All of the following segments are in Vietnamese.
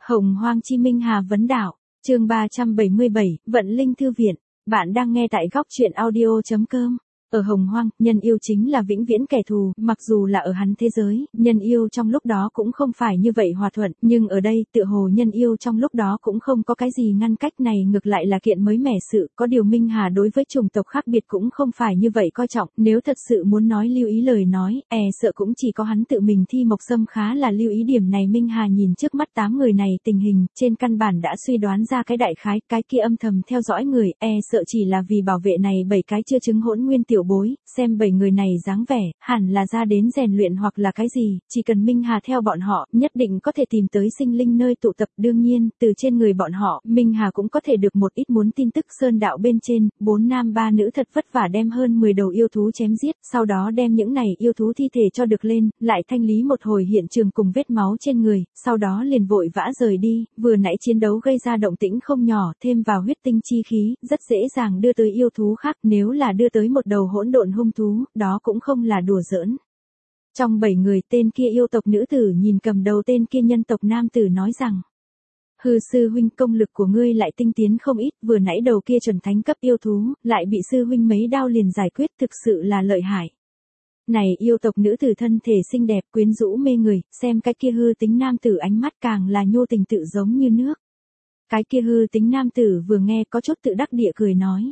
Hồng Hoang Chi Minh Hà vấn đạo, chương 377, Vận Linh Thư Viện. Bạn đang nghe tại góc truyện audio.com. Ở Hồng Hoang, nhân yêu chính là vĩnh viễn kẻ thù, mặc dù là ở hắn thế giới, nhân yêu trong lúc đó cũng không phải như vậy hòa thuận, nhưng ở đây, tựa hồ nhân yêu trong lúc đó cũng không có cái gì ngăn cách này, ngược lại là kiện mới mẻ sự, có điều Minh Hà đối với chủng tộc khác biệt cũng không phải như vậy coi trọng, nếu thật sự muốn nói lưu ý lời nói, sợ cũng chỉ có hắn tự mình Thi Mộc Sâm khá là lưu ý điểm này. Minh Hà nhìn trước mắt 8 người này tình hình, trên căn bản đã suy đoán ra cái đại khái, cái kia âm thầm theo dõi người, sợ chỉ là vì bảo vệ này 7 cái chưa chứng hỗn nguyên tiểu bối, xem 7 người này dáng vẻ, hẳn là ra đến rèn luyện hoặc là cái gì, chỉ cần Minh Hà theo bọn họ, nhất định có thể tìm tới sinh linh nơi tụ tập. Đương nhiên, từ trên người bọn họ, Minh Hà cũng có thể được một ít muốn tin tức. Sơn đạo bên trên, 4 nam 3 nữ thật vất vả đem hơn 10 đầu yêu thú chém giết, sau đó đem những này yêu thú thi thể cho được lên, lại thanh lý một hồi hiện trường cùng vết máu trên người, sau đó liền vội vã rời đi. Vừa nãy chiến đấu gây ra động tĩnh không nhỏ, thêm vào huyết tinh chi khí, rất dễ dàng đưa tới yêu thú khác, nếu là đưa tới một đầu hỗn độn hung thú, đó cũng không là đùa giỡn. Trong 7 người, tên kia yêu tộc nữ tử nhìn cầm đầu tên kia nhân tộc nam tử nói rằng: Hư sư huynh, công lực của ngươi lại tinh tiến không ít, vừa nãy đầu kia chuẩn thánh cấp yêu thú, lại bị sư huynh mấy đao liền giải quyết, thực sự là lợi hại. Này yêu tộc nữ tử thân thể xinh đẹp quyến rũ mê người, xem cái kia hư tính nam tử ánh mắt càng là nhô tình tự giống như nước. Cái kia hư tính nam tử vừa nghe có chút tự đắc địa cười nói: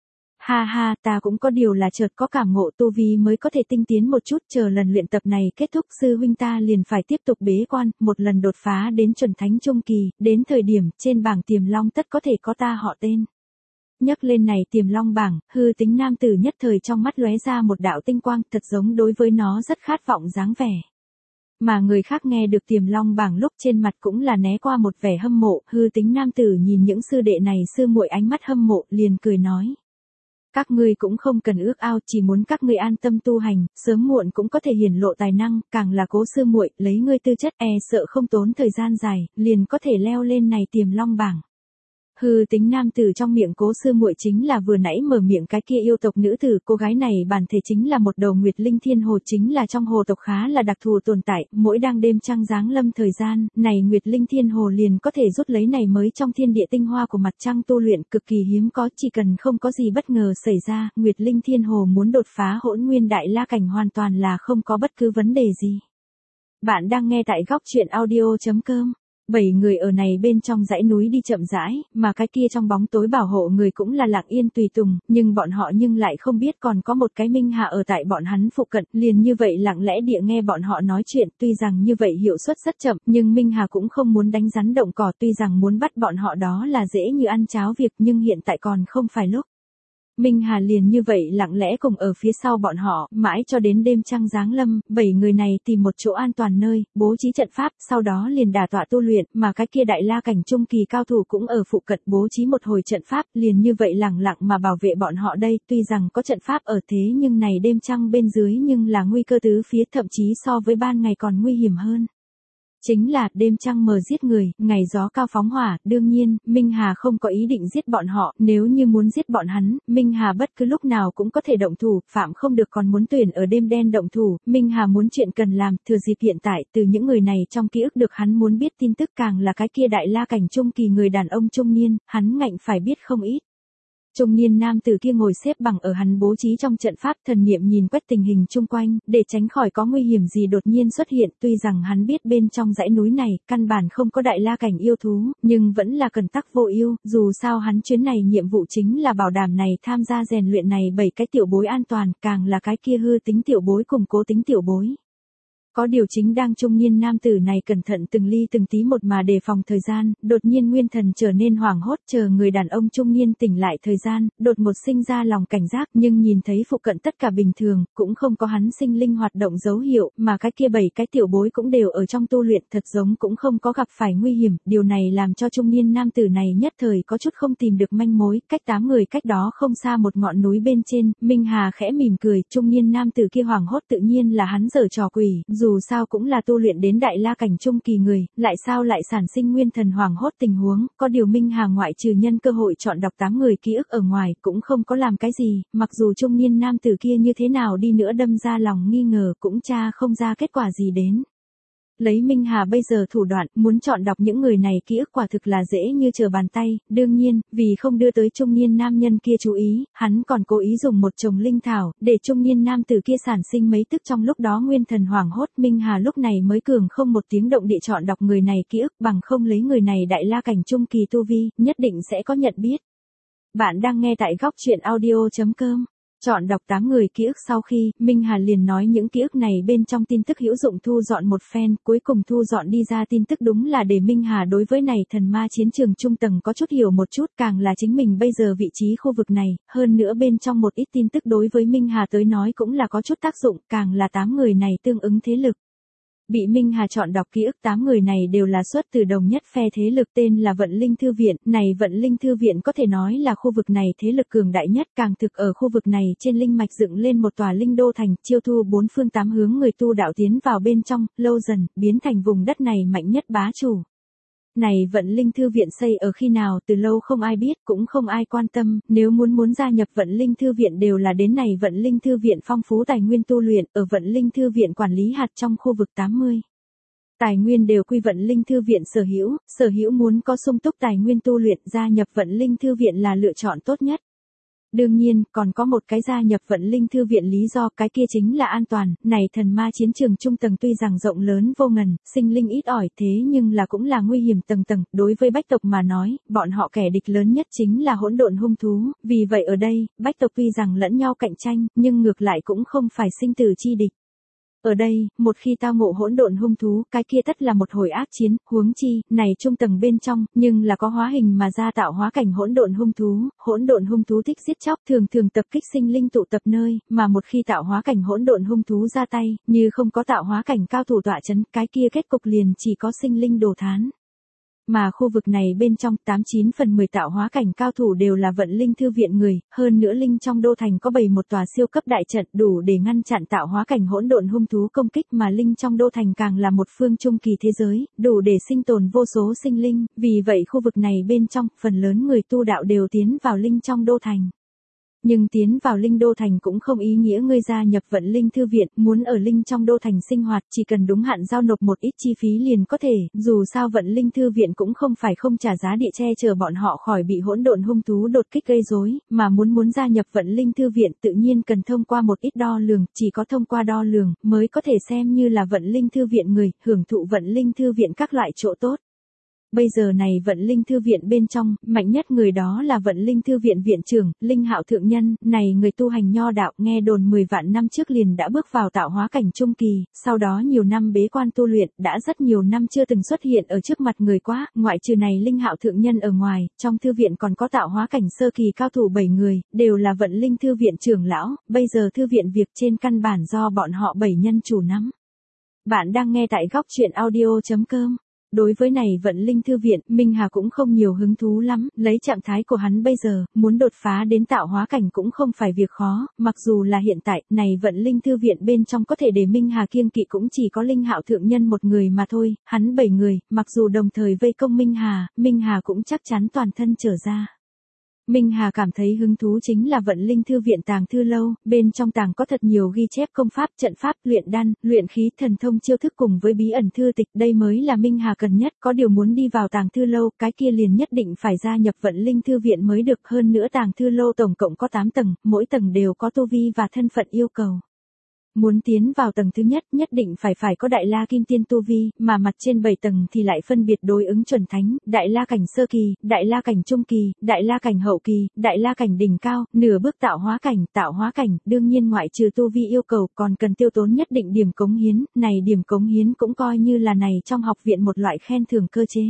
Ha ha, ta cũng có điều là chợt có cảm ngộ tu vi mới có thể tinh tiến một chút, chờ lần luyện tập này kết thúc sư huynh ta liền phải tiếp tục bế quan, một lần đột phá đến chuẩn thánh trung kỳ, đến thời điểm trên bảng tiềm long tất có thể có ta họ tên. Nhắc lên này tiềm long bảng, hư tính nam tử nhất thời trong mắt lóe ra một đạo tinh quang, thật giống đối với nó rất khát vọng dáng vẻ. Mà người khác nghe được tiềm long bảng lúc trên mặt cũng là né qua một vẻ hâm mộ, hư tính nam tử nhìn những sư đệ này sư muội ánh mắt hâm mộ, liền cười nói: Các ngươi cũng không cần ước ao, chỉ muốn các ngươi an tâm tu hành, sớm muộn cũng có thể hiển lộ tài năng, càng là Cố sư muội, lấy ngươi tư chất, sợ không tốn thời gian dài, liền có thể leo lên này tiềm long bảng. Hư tính nam tử trong miệng Cố sư muội chính là vừa nãy mở miệng cái kia yêu tộc nữ tử, cô gái này bản thể chính là một đầu Nguyệt Linh Thiên Hồ, chính là trong hồ tộc khá là đặc thù tồn tại, mỗi đang đêm trăng giáng lâm thời gian, này Nguyệt Linh Thiên Hồ liền có thể rút lấy này mới trong thiên địa tinh hoa của mặt trăng tu luyện, cực kỳ hiếm có, chỉ cần không có gì bất ngờ xảy ra, Nguyệt Linh Thiên Hồ muốn đột phá hỗn nguyên đại la cảnh hoàn toàn là không có bất cứ vấn đề gì. Bạn đang nghe tại góc truyện audio.com. 7 người ở này bên trong dãy núi đi chậm rãi, mà cái kia trong bóng tối bảo hộ người cũng là lặng yên tùy tùng, nhưng bọn họ lại không biết còn có một cái Minh Hà ở tại bọn hắn phụ cận, liền như vậy lặng lẽ địa nghe bọn họ nói chuyện, tuy rằng như vậy hiệu suất rất chậm, nhưng Minh Hà cũng không muốn đánh rắn động cỏ, tuy rằng muốn bắt bọn họ đó là dễ như ăn cháo việc, nhưng hiện tại còn không phải lúc. Minh Hà liền như vậy lặng lẽ cùng ở phía sau bọn họ, mãi cho đến đêm trăng giáng lâm, 7 người này tìm một chỗ an toàn nơi, bố trí trận pháp, sau đó liền đả tọa tu luyện, mà cái kia đại la cảnh trung kỳ cao thủ cũng ở phụ cận bố trí một hồi trận pháp, liền như vậy lặng lặng mà bảo vệ bọn họ đây, tuy rằng có trận pháp ở thế nhưng này đêm trăng bên dưới nhưng là nguy cơ tứ phía, thậm chí so với ban ngày còn nguy hiểm hơn. Chính là, đêm trăng mờ giết người, ngày gió cao phóng hỏa, đương nhiên, Minh Hà không có ý định giết bọn họ, nếu như muốn giết bọn hắn, Minh Hà bất cứ lúc nào cũng có thể động thủ, phạm không được còn muốn tuyển ở đêm đen động thủ, Minh Hà muốn chuyện cần làm, thừa dịp hiện tại, từ những người này trong ký ức được hắn muốn biết tin tức, càng là cái kia đại la cảnh trung kỳ người đàn ông trung niên, hắn ngạnh phải biết không ít. Trung niên nam tử kia ngồi xếp bằng ở hắn bố trí trong trận pháp, thần niệm nhìn quét tình hình chung quanh, để tránh khỏi có nguy hiểm gì đột nhiên xuất hiện, tuy rằng hắn biết bên trong dãy núi này, căn bản không có đại la cảnh yêu thú, nhưng vẫn là cần tắc vô ưu, dù sao hắn chuyến này nhiệm vụ chính là bảo đảm này tham gia rèn luyện này 7 cái tiểu bối an toàn, càng là cái kia hư tính tiểu bối cùng Cố tính tiểu bối. Có điều chính đang trung niên nam tử này cẩn thận từng ly từng tí một mà đề phòng thời gian, đột nhiên nguyên thần trở nên hoảng hốt, chờ người đàn ông trung niên tỉnh lại thời gian, đột một sinh ra lòng cảnh giác, nhưng nhìn thấy phụ cận tất cả bình thường, cũng không có hắn sinh linh hoạt động dấu hiệu, mà cái kia 7 cái tiểu bối cũng đều ở trong tu luyện, thật giống cũng không có gặp phải nguy hiểm, điều này làm cho trung niên nam tử này nhất thời có chút không tìm được manh mối, cách 8 người cách đó không xa một ngọn núi bên trên, Minh Hà khẽ mỉm cười, trung niên nam tử kia hoảng hốt tự nhiên là hắn giở trò quỷ, dù sao cũng là tu luyện đến đại la cảnh trung kỳ người, lại sao lại sản sinh nguyên thần hoảng hốt tình huống, có điều Minh Hà ngoại trừ nhân cơ hội chọn đọc 8 người ký ức ở ngoài, cũng không có làm cái gì, mặc dù trung niên nam tử kia như thế nào đi nữa đâm ra lòng nghi ngờ cũng tra không ra kết quả gì đến. Lấy Minh Hà bây giờ thủ đoạn, muốn chọn đọc những người này ký ức quả thực là dễ như trở bàn tay, đương nhiên, vì không đưa tới trung niên nam nhân kia chú ý, hắn còn cố ý dùng một chồng linh thảo, để trung niên nam tử kia sản sinh mấy tức trong lúc đó nguyên thần hoảng hốt. Minh Hà lúc này mới cường không một tiếng động địa chọn đọc người này ký ức, bằng không lấy người này đại la cảnh trung kỳ tu vi, nhất định sẽ có nhận biết. Bạn đang nghe tại góc truyện audio.com. Chọn đọc 8 người ký ức sau khi, Minh Hà liền nói những ký ức này bên trong tin tức hữu dụng thu dọn một phen, cuối cùng thu dọn đi ra tin tức đúng là để Minh Hà đối với này thần ma chiến trường trung tầng có chút hiểu một chút, càng là chính mình bây giờ vị trí khu vực này, hơn nữa bên trong một ít tin tức đối với Minh Hà tới nói cũng là có chút tác dụng, càng là 8 người này tương ứng thế lực. Bị Minh Hà chọn đọc ký ức 8 người này đều là xuất từ đồng nhất phe thế lực tên là Vận Linh Thư Viện, này Vận Linh Thư Viện có thể nói là khu vực này thế lực cường đại nhất, càng thực ở khu vực này trên linh mạch dựng lên một tòa linh đô thành, chiêu thu bốn phương tám hướng người tu đạo tiến vào bên trong, lâu dần, biến thành vùng đất này mạnh nhất bá chủ. Này Vận Linh Thư Viện xây ở khi nào từ lâu không ai biết, cũng không ai quan tâm, nếu muốn gia nhập Vận Linh Thư Viện đều là đến này Vận Linh Thư Viện phong phú tài nguyên tu luyện, ở Vận Linh Thư Viện quản lý hạt trong khu vực 80. Tài nguyên đều quy Vận Linh Thư Viện sở hữu muốn có sung túc tài nguyên tu luyện gia nhập Vận Linh Thư Viện là lựa chọn tốt nhất. Đương nhiên, còn có một cái gia nhập Vận Linh Thư Viện lý do, cái kia chính là an toàn, này thần ma chiến trường trung tầng tuy rằng rộng lớn vô ngần, sinh linh ít ỏi thế nhưng là cũng là nguy hiểm tầng tầng, đối với bách tộc mà nói, bọn họ kẻ địch lớn nhất chính là hỗn độn hung thú, vì vậy ở đây, bách tộc tuy rằng lẫn nhau cạnh tranh, nhưng ngược lại cũng không phải sinh tử chi địch. Ở đây, một khi tao ngộ hỗn độn hung thú, cái kia tất là một hồi ác chiến, huống chi, này trung tầng bên trong, nhưng là có hóa hình mà ra tạo hóa cảnh hỗn độn hung thú thích giết chóc, thường tập kích sinh linh tụ tập nơi, mà một khi tạo hóa cảnh hỗn độn hung thú ra tay, như không có tạo hóa cảnh cao thủ tọa chấn, cái kia kết cục liền chỉ có sinh linh đổ thán. Mà khu vực này bên trong 89 phần 10 tạo hóa cảnh cao thủ đều là Vận Linh Thư Viện người, hơn nữa linh trong đô thành có bày một tòa siêu cấp đại trận đủ để ngăn chặn tạo hóa cảnh hỗn độn hung thú công kích, mà linh trong đô thành càng là một phương trung kỳ thế giới, đủ để sinh tồn vô số sinh linh, vì vậy khu vực này bên trong, phần lớn người tu đạo đều tiến vào linh trong đô thành. Nhưng tiến vào Linh Đô Thành cũng không ý nghĩa ngươi gia nhập Vận Linh Thư Viện, muốn ở Linh trong Đô Thành sinh hoạt chỉ cần đúng hạn giao nộp một ít chi phí liền có thể, dù sao Vận Linh Thư Viện cũng không phải không trả giá địa che chở bọn họ khỏi bị hỗn độn hung thú đột kích gây rối, mà muốn gia nhập Vận Linh Thư Viện tự nhiên cần thông qua một ít đo lường, chỉ có thông qua đo lường mới có thể xem như là Vận Linh Thư Viện người, hưởng thụ Vận Linh Thư Viện các loại chỗ tốt. Bây giờ này Vận Linh Thư Viện bên trong, mạnh nhất người đó là Vận Linh Thư Viện viện trưởng, Linh Hạo Thượng Nhân, này người tu hành nho đạo, nghe đồn 10 vạn năm trước liền đã bước vào tạo hóa cảnh trung kỳ, sau đó nhiều năm bế quan tu luyện, đã rất nhiều năm chưa từng xuất hiện ở trước mặt người quá, ngoại trừ này Linh Hạo Thượng Nhân ở ngoài, trong thư viện còn có tạo hóa cảnh sơ kỳ cao thủ 7 người, đều là Vận Linh Thư Viện trưởng lão, bây giờ thư viện việc trên căn bản do bọn họ 7 nhân chủ nắm. Bạn đang nghe tại góc truyện audio.com. Đối với này Vận Linh Thư Viện, Minh Hà cũng không nhiều hứng thú lắm, lấy trạng thái của hắn bây giờ, muốn đột phá đến tạo hóa cảnh cũng không phải việc khó, mặc dù là hiện tại, này Vận Linh Thư Viện bên trong có thể để Minh Hà kiêng kỵ cũng chỉ có Linh Hạo Thượng Nhân một người mà thôi, hắn 7 người, mặc dù đồng thời vây công Minh Hà cũng chắc chắn toàn thân trở ra. Minh Hà cảm thấy hứng thú chính là Vận Linh Thư Viện tàng thư lâu, bên trong tàng có thật nhiều ghi chép công pháp, trận pháp, luyện đan, luyện khí, thần thông chiêu thức cùng với bí ẩn thư tịch, đây mới là Minh Hà cần nhất, có điều muốn đi vào tàng thư lâu, cái kia liền nhất định phải gia nhập Vận Linh Thư Viện mới được, hơn nữa tàng thư lâu tổng cộng có 8 tầng, mỗi tầng đều có tu vi và thân phận yêu cầu. Muốn tiến vào tầng thứ nhất định phải có Đại La Kim Tiên tu vi, mà mặt trên 7 tầng thì lại phân biệt đối ứng chuẩn thánh, Đại La cảnh sơ kỳ, Đại La cảnh trung kỳ, Đại La cảnh hậu kỳ, Đại La cảnh đỉnh cao, nửa bước tạo hóa cảnh, đương nhiên ngoại trừ tu vi yêu cầu còn cần tiêu tốn nhất định điểm cống hiến, này điểm cống hiến cũng coi như là này trong học viện một loại khen thưởng cơ chế.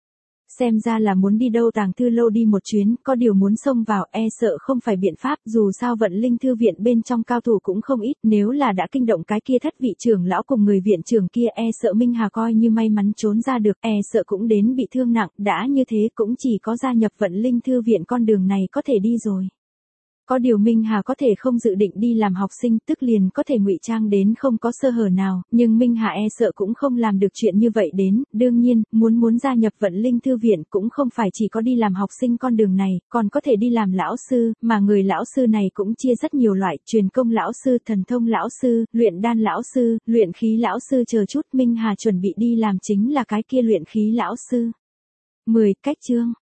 Xem ra là muốn đi đâu tàng thư lâu đi một chuyến, có điều muốn xông vào sợ không phải biện pháp, dù sao Vận Linh Thư Viện bên trong cao thủ cũng không ít, nếu là đã kinh động cái kia thất vị trưởng lão cùng người viện trưởng kia sợ Minh Hà coi như may mắn trốn ra được, sợ cũng đến bị thương nặng, đã như thế cũng chỉ có gia nhập Vận Linh Thư Viện con đường này có thể đi rồi. Có điều Minh Hà có thể không dự định đi làm học sinh, tức liền có thể ngụy trang đến không có sơ hở nào, nhưng Minh Hà e sợ cũng không làm được chuyện như vậy đến, đương nhiên, muốn gia nhập Vận Linh Thư viện cũng không phải chỉ có đi làm học sinh con đường này, còn có thể đi làm lão sư, mà người lão sư này cũng chia rất nhiều loại, truyền công lão sư, thần thông lão sư, luyện đan lão sư, luyện khí lão sư chờ chút. Minh Hà chuẩn bị đi làm chính là cái kia luyện khí lão sư. 10. Cách chương